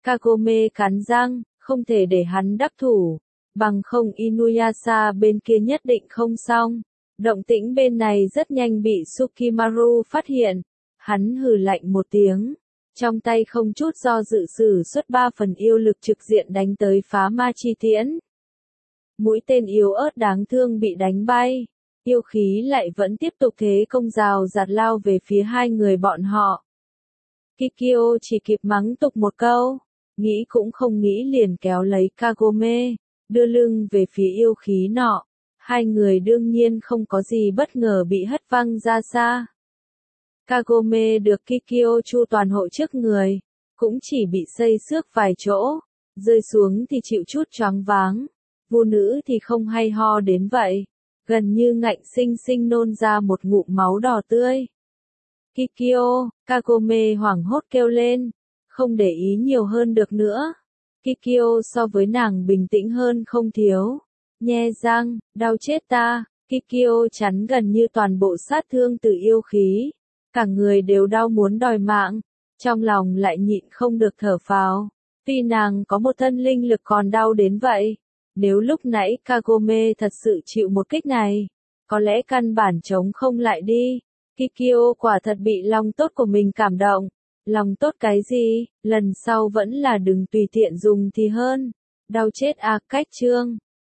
Kagome cắn răng, không thể để hắn đắc thủ, bằng không Inuyasha bên kia nhất định không xong. Động tĩnh bên này rất nhanh bị Tsukimaru phát hiện, hắn hừ lạnh một tiếng, trong tay không chút do dự sử xuất 3 phần yêu lực trực diện đánh tới phá ma chi tiễn. Mũi tên yếu ớt đáng thương bị đánh bay, yêu khí lại vẫn tiếp tục thế công rào rạt lao về phía hai người bọn họ. Kikyo chỉ kịp mắng tục một câu, nghĩ cũng không nghĩ liền kéo lấy Kagome, đưa lưng về phía yêu khí nọ. Hai người đương nhiên không có gì bất ngờ bị hất văng ra xa. Kagome được Kikyo chu toàn hộ trước người, cũng chỉ bị xây xước vài chỗ, rơi xuống thì chịu chút choáng váng. Vô nữ thì không hay ho đến vậy, gần như ngạnh sinh sinh nôn ra một ngụm máu đỏ tươi. Kikyo, Kagome hoảng hốt kêu lên, không để ý nhiều hơn được nữa. Kikyo so với nàng bình tĩnh hơn không thiếu. Nhe răng, đau chết ta, Kikyo chắn gần như toàn bộ sát thương từ yêu khí. Cả người đều đau muốn đòi mạng, trong lòng lại nhịn không được thở phào. Tuy nàng có một thân linh lực còn đau đến vậy, nếu lúc nãy Kagome thật sự chịu một kích này, có lẽ căn bản chống không lại đi. Kikyo quả thật bị lòng tốt của mình cảm động. Lòng tốt cái gì, lần sau vẫn là đừng tùy tiện dùng thì hơn. Đau chết à, cách chương.